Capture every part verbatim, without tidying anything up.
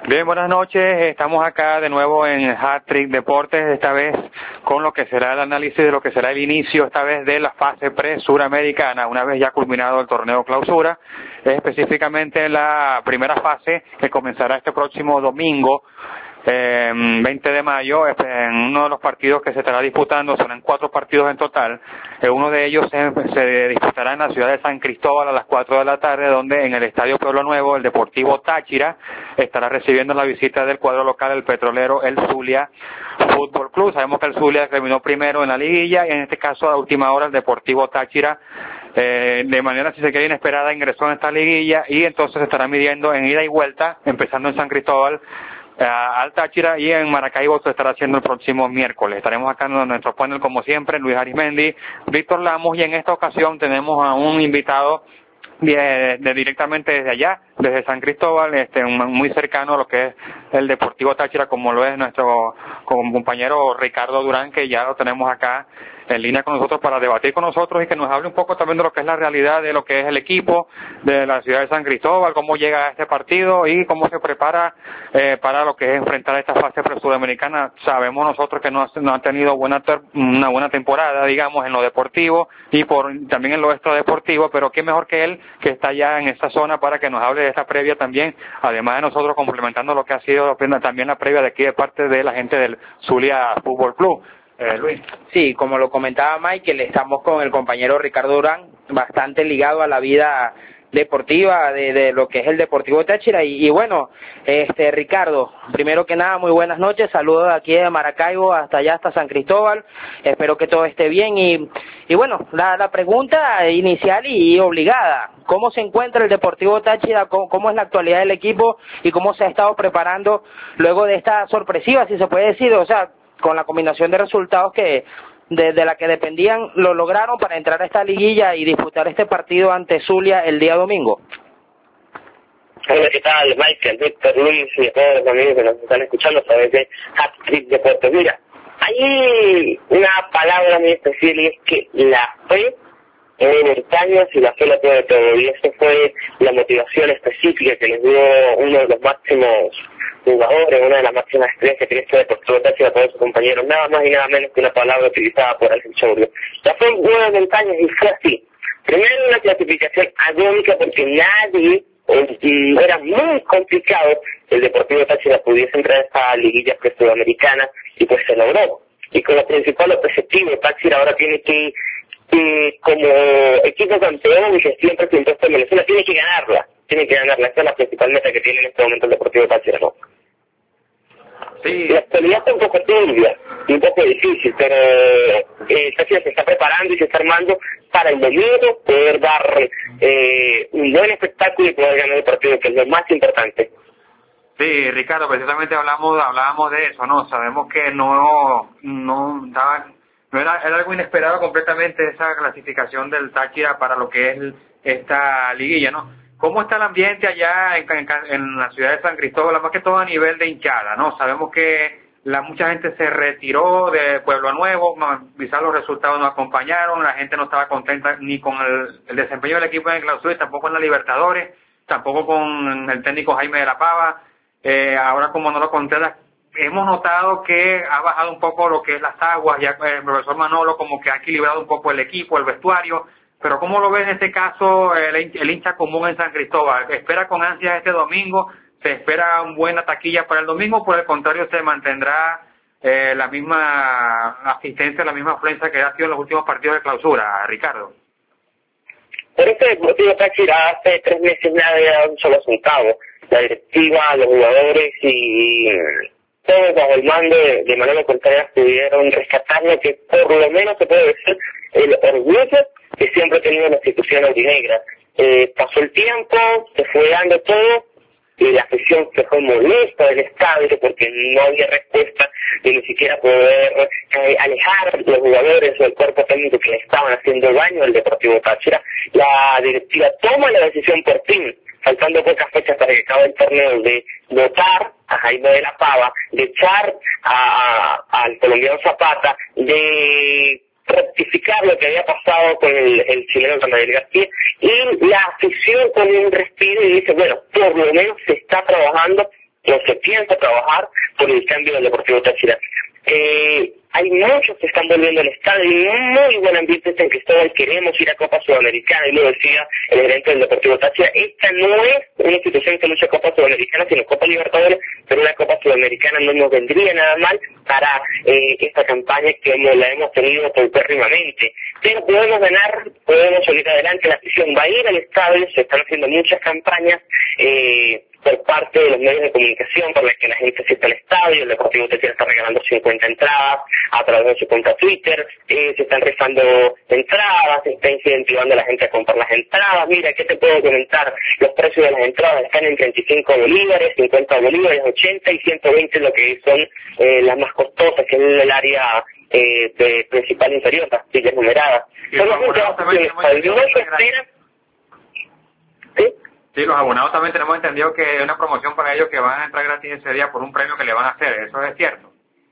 Bien, buenas noches. Estamos acá de nuevo en Hat-Trick Deportes, esta vez con lo que será el análisis de lo que será el inicio, esta vez de la fase pre-suramericana, una vez ya culminado el torneo clausura, específicamente la primera fase que comenzará este próximo domingo, eh, veinte de mayo, en uno de los partidos que se estará disputando. Serán cuatro partidos en total. Eh, uno de ellos se, se disputará en la ciudad de San Cristóbal a las cuatro de la tarde, donde en el Estadio Pueblo Nuevo el Deportivo Táchira estará recibiendo la visita del cuadro local, el petrolero, el Zulia Fútbol Club. Sabemos que el Zulia terminó primero en la liguilla y en este caso a última hora el Deportivo Táchira, eh, de manera, si se quiere, inesperada, ingresó en esta liguilla y entonces se estará midiendo en ida y vuelta, empezando en San Cristóbal al Táchira, y en Maracaibo se estará haciendo el próximo miércoles. Estaremos acá en nuestro panel como siempre, Luis Arismendi, Víctor Lamos, y en esta ocasión tenemos a un invitado de, de directamente desde allá, desde San Cristóbal, este, muy cercano a lo que es el Deportivo Táchira, como lo es nuestro compañero Ricardo Durán, que ya lo tenemos acá en línea con nosotros para debatir con nosotros y que nos hable un poco también de lo que es la realidad de lo que es el equipo de la ciudad de San Cristóbal, cómo llega a este partido y cómo se prepara eh, para lo que es enfrentar esta fase pre-sudamericana. Sabemos nosotros que no, ha, no han tenido buena ter, una buena temporada, digamos, en lo deportivo y por también en lo extradeportivo, pero qué mejor que él, que está ya en esta zona, para que nos hable de esta previa también, además de nosotros complementando lo que ha sido también la previa de aquí de parte de la gente del Zulia Fútbol Club. Eh, Luis. Sí, como lo comentaba Michael, estamos con el compañero Ricardo Durán, bastante ligado a la vida deportiva de, de lo que es el Deportivo Táchira. Y, y bueno, este Ricardo, primero que nada, muy buenas noches, saludos de aquí de Maracaibo hasta allá, hasta San Cristóbal, espero que todo esté bien. Y, y bueno, la, la pregunta inicial y obligada, ¿cómo se encuentra el Deportivo Táchira? ¿Cómo, cómo es la actualidad del equipo y cómo se ha estado preparando luego de esta sorpresiva, si se puede decir, o sea, con la combinación de resultados que de, de la que dependían, lo lograron para entrar a esta liguilla y disputar este partido ante Zulia el día domingo? Hola, ¿qué tal, Michael, Víctor, Luis y a todos los amigos que nos están escuchando a través de Hat-Trick Deportes? Mira, hay una palabra muy especial y es que la fe en el Cañas y la fe la puede todo, y eso fue la motivación específica que les dio uno de los máximos jugadores, una de las máximas estrellas que tiene este Deportivo Táchira, a todos sus compañeros, nada más y nada menos que una palabra utilizada por Ángel Chaurio. La fe en nueve montañas, y fue así. Primero una clasificación agónica porque nadie, y era muy complicado que el Deportivo Táchira pudiese entrar a esta liguilla pre-sudamericana, y pues se logró. Y con lo principal objetivo, Táchira ahora tiene que, que como equipo campeón y que siempre se impuesto en Venezuela, tiene que ganarla, tiene que ganarla. Esa es la principal meta que tiene en este momento el Deportivo Táchira, ¿no? Sí. La actualidad está un poco turbia y un poco difícil, pero eh, Táchira se está preparando y se está armando para el domingo poder dar eh, un buen espectáculo y poder ganar el partido, que es lo más importante. Sí, Ricardo, precisamente hablamos hablábamos de eso, ¿no? Sabemos que no no daba, no era, era algo inesperado completamente esa clasificación del Táchira para lo que es esta liguilla, ¿no? ¿Cómo está el ambiente allá en, en, en la ciudad de San Cristóbal, más que todo a nivel de hinchada, ¿no? Sabemos que la mucha gente se retiró de Pueblo Nuevo, quizás los resultados no acompañaron, la gente no estaba contenta ni con el, el desempeño del equipo en el clausura, y tampoco en la Libertadores, tampoco con el técnico Jaime de la Pava. Eh, ahora, como no lo contestas, hemos notado que ha bajado un poco lo que es las aguas, ya el profesor Manolo como que ha equilibrado un poco el equipo, el vestuario. Pero ¿cómo lo ves en este caso el, el hincha común en San Cristóbal? ¿Espera con ansias este domingo? ¿Se espera una buena taquilla para el domingo? ¿Por el contrario se mantendrá eh, la misma asistencia, la misma afluencia que ha sido en los últimos partidos de clausura, Ricardo? Por este Deportivo Táchira hace tres meses nadie ha dado un solo centavo. La directiva, los jugadores y todos bajo el mando de, de Manolo Contreras pudieron rescatar lo que por lo menos se puede decir el orgullo que siempre ha tenido la institución audinegra. Eh, pasó el tiempo, se fue dando todo, y la afición se fue molesta del estadio porque no había respuesta de ni siquiera poder eh, alejar los jugadores o el cuerpo técnico que le estaban haciendo daño al Deportivo Táchira. La directiva toma la decisión por fin, faltando pocas fechas para que acabe el torneo, de votar a Jaime de la Pava, de echar a, a, al colombiano Zapata, de rectificar lo que había pasado con el, el chileno Rafael García, y la afición con un respiro y dice, bueno, por lo menos se está trabajando no se piensa trabajar por el cambio del Deportivo Táchira. Eh, hay muchos que están volviendo al estadio y un muy buen ambiente en Cristóbal. Queremos ir a Copa Sudamericana, y lo decía el gerente del Deportivo Táchira. Esta no es una institución que lucha Copa Sudamericana, sino Copa Libertadores, pero una Copa Sudamericana no nos vendría nada mal para eh, esta campaña que la hemos tenido paupérrimamente. Pero podemos ganar, podemos salir adelante, la afición va a ir al estadio, se están haciendo muchas campañas eh, por parte de los medios de comunicación para que la gente asista al estadio. El Deportivo Táchira está regalando cincuenta entradas a través de su cuenta Twitter, eh, se están rifando entradas, se está incentivando a la gente a comprar las entradas. Mira, ¿qué te puedo comentar? Los precios de las entradas están en treinta y cinco bolívares, cincuenta bolívares, ochenta y ciento veinte, lo que son eh, las más costosas, que es el área eh, de principal inferior, las sillas numeradas. Sí, Son las únicas opciones, no se espera. ¿Sí? Sí, los abonados también tenemos entendido que es una promoción para ellos que van a entrar gratis ese día por un premio que le van a hacer, ¿eso es cierto?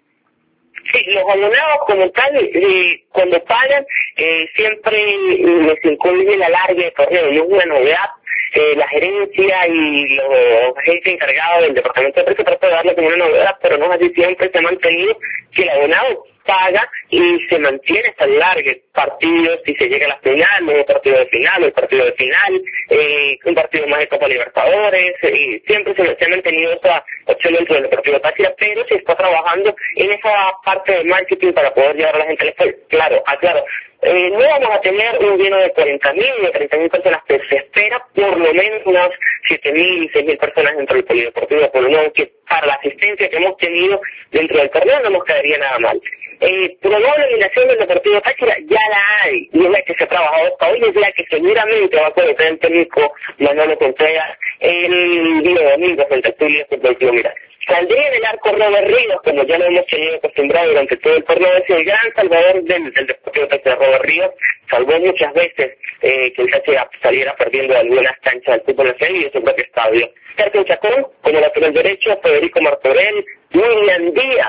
Sí, los abonados como tal, eh, cuando pagan, eh, siempre les incluye la larga de torneo, no es una novedad. Eh, la gerencia y los agentes encargados del departamento de precios tratan de darle como una novedad, pero no es así. Siempre se ha mantenido que el abonado paga y se mantiene hasta el largo partido, si se llega a la final, nuevo partido de final, el partido de final, eh, un partido más de Copa Libertadores, y siempre se, se ha mantenido esa opción dentro del Deportivo Táchira, pero se está trabajando en esa parte de marketing para poder llevar a la gente al estadio. Claro, aclaro, eh, no vamos a tener un lleno de cuarenta mil o treinta mil personas, pero se espera por lo menos unas siete mil, seis mil personas dentro del polideportivo, por lo menos que para la asistencia que hemos tenido dentro del torneo no nos quedaría nada mal. Eh, probable eliminación del Deportivo Táchira ya la hay, y es la que se ha trabajado hasta hoy, es la que seguramente va a colocar el técnico Manolo Contreras el día domingo frente al Zulia Fútbol Club. Mira, saldría del arco Robert Ríos, como ya lo hemos tenido acostumbrado durante todo el torneo, es el gran salvador del, del Deportivo Táchira. Robert Ríos salvó muchas veces eh, que el Táchira saliera perdiendo de algunas canchas del fútbol nacional y de su propio estadio. Carlos Chacón, como lateral derecho, Federico Martorell, William Díaz,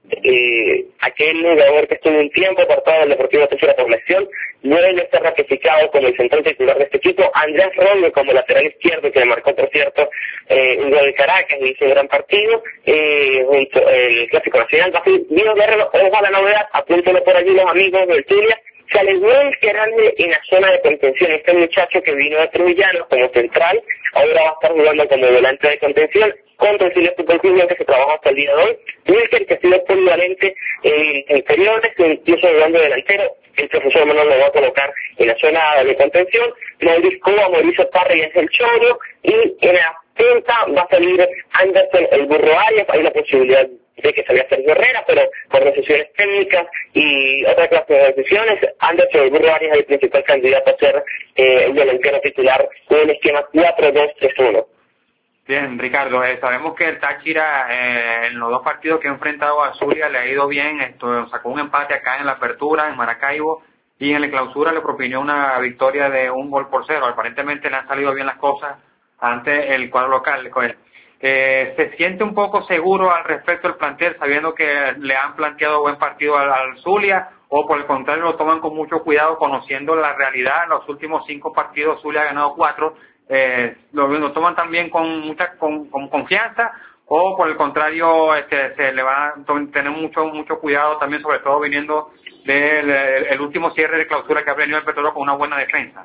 Eh, aquel jugador que estuvo un tiempo apartado del Deportivo Táchira por lesión, debe estar ratificado como el central titular de este equipo. Andrés Rolle como lateral izquierdo, que le marcó, por cierto, eh, un gol de Caracas y hizo un gran partido, eh, junto el Clásico Nacional. Guido Guerrero, ojo a la novedad, apúntelo por allí los amigos del Zulia. Sale muy grande en la zona de contención. Este muchacho que vino de Trujillano como central, ahora va a estar jugando como volante de contención contra el Zulia Fútbol Club, que se trabaja hasta el día de hoy. Wilker, que ha sido polivalente en inferiores, incluso jugando delantero. El profesor Manuel lo va a colocar en la zona de contención. Mauricio Coba, Mauricio Parra y Ángel Choro. Y en la punta va a salir Anderson el Burro Arias. Hay la posibilidad de que salga Sergio Herrera, pero por decisiones técnicas y otra clase de decisiones, Anderson el Burro Arias es el principal candidato a ser eh, el delantero titular con un esquema cuatro dos tres uno. Bien, Ricardo, eh, sabemos que el Táchira eh, en los dos partidos que ha enfrentado a Zulia le ha ido bien, esto sacó un empate acá en la apertura, en Maracaibo, y en la clausura le propinó una victoria de un gol por cero. Aparentemente le han salido bien las cosas ante el cuadro local. Eh, ¿Se siente un poco seguro al respecto del plantel, sabiendo que le han planteado buen partido al, al Zulia, o por el contrario lo toman con mucho cuidado, conociendo la realidad? En los últimos cinco partidos Zulia ha ganado cuatro. Eh, lo, lo toman también con mucha con, con confianza, o por el contrario este, se le va a tener mucho mucho cuidado también, sobre todo viniendo del el, el último cierre de clausura que ha venido el Petrolero con una buena defensa?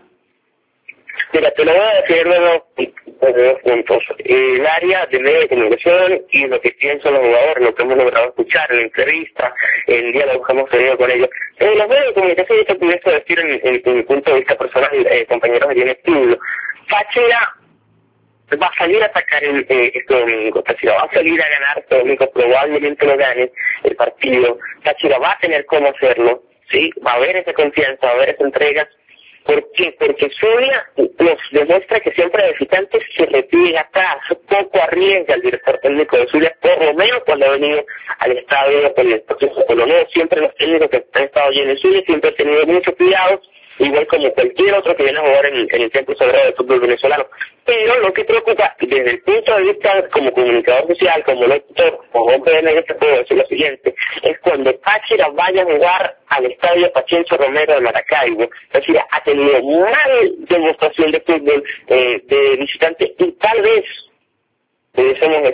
Mira, te lo voy a decir de dos, de dos puntos. El área de medio de comunicación y lo que piensan los jugadores, lo que hemos logrado escuchar en la entrevista, el diálogo que hemos tenido con ellos. En los medios de comunicación, yo te pudiese decir en, en, en mi punto de vista personal, eh, compañeros de Bien Estudio, Táchira va a salir a atacar el, eh, este domingo. Táchira va a salir a ganar este domingo, probablemente lo gane el partido. Táchira va a tener cómo hacerlo, ¿sí? Va a haber esa confianza, va a haber esa entrega. ¿Por qué? Porque Zulia nos demuestra que siempre de visitantes se repliega atrás, poco arriesga el director técnico de Zulia, por lo menos cuando ha venido al estadio, por el proceso colonial. Siempre los técnicos que han estado allí en Zulia siempre han tenido mucho cuidado, igual como cualquier otro que viene a jugar en, en el Templo Sagrado del fútbol venezolano. Pero lo que preocupa, desde el punto de vista como comunicador social, como lector, como hombre de negocios, puedo decir lo siguiente, es cuando Táchira vaya a jugar al estadio Pachencho Romero de Maracaibo. Táchira ha tenido mal demostración de fútbol eh, de visitante, y tal vez pudiésemos